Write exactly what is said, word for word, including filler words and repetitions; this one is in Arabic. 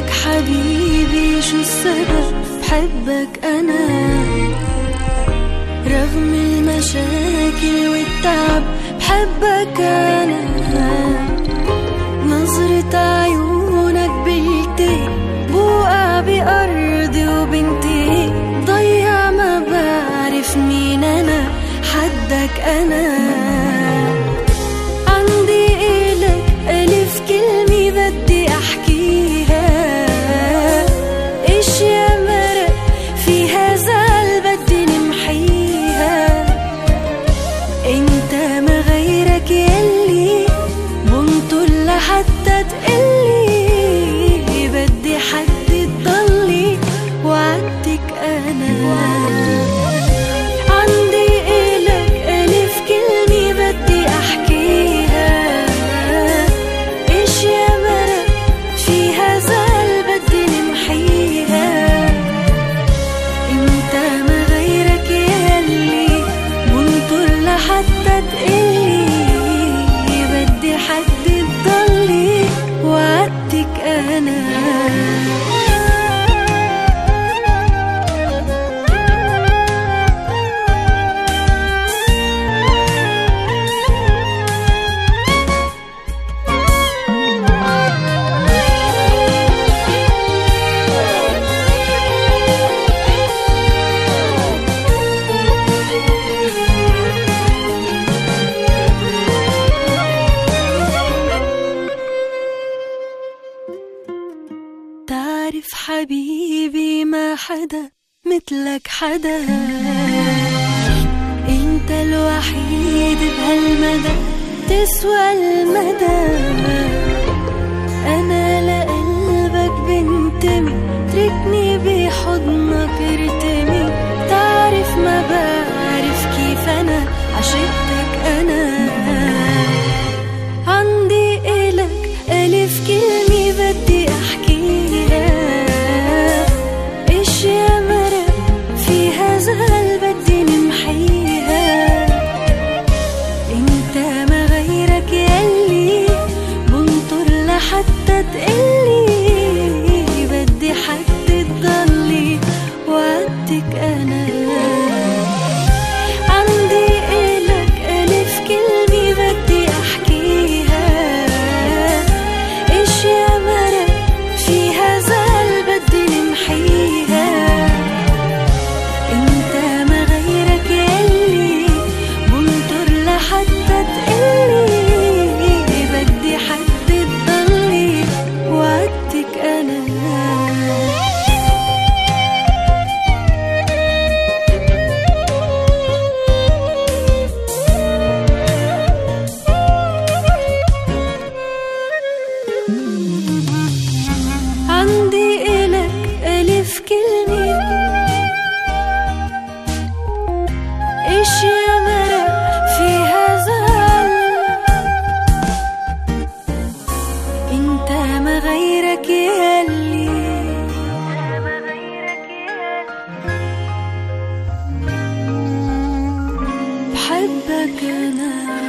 لك حبيبي شو السبب بحبك أنا، رغم المشاكل والتعب بحبك أنا. نظرة عيونك بلتقي بوقع بأرضي وبنتي، ضيع ما بعرف مين أنا حدك أنا. عندي إلك ألف كلمة بدي أحكيها، إيش يا مرق فيها زعل بدي نمحيها. انت ما غيرك يلي بنطل لحتى تقلي، بدي حد تضلي وعدتك أنا. عندي إلك ألف كلمة بدي أحكيها، إيش يا مرق فيها زعل بدي نمحيها. انت ما غيرك يلي بنطل لحتى تقلي، بدي حد تضلي وعدتك أنا. تعرف حبيبي ما حدا مثلك حدا، انت الوحيد بهالمدى تسوى المدى. انا لقلبك بنتمي، تركني بحضنك ارتمي. تعرف ما بعرف كيف انا عشقتك انا. عندي إلك ألف كلمة بدي أحكيها، إيش يا مرق فيها زعل بدي نمحيها. انت ما غيرك يلي بنطر لحتى تقلي، بدي حد تضلي وعدتك أنا. عندي إلك ألف كلمة بدي أحكيها، إيش يا مرق فيها زعل بدي نمحيها. انت ما غيرك يلي بنطر لحتى تقلي، بدي حد تضلي وعدتك أنا. عندي إلك ألف كلمة، إيش يا مرق فيها زعل. انت ما غيرك يلي بحبك أنا.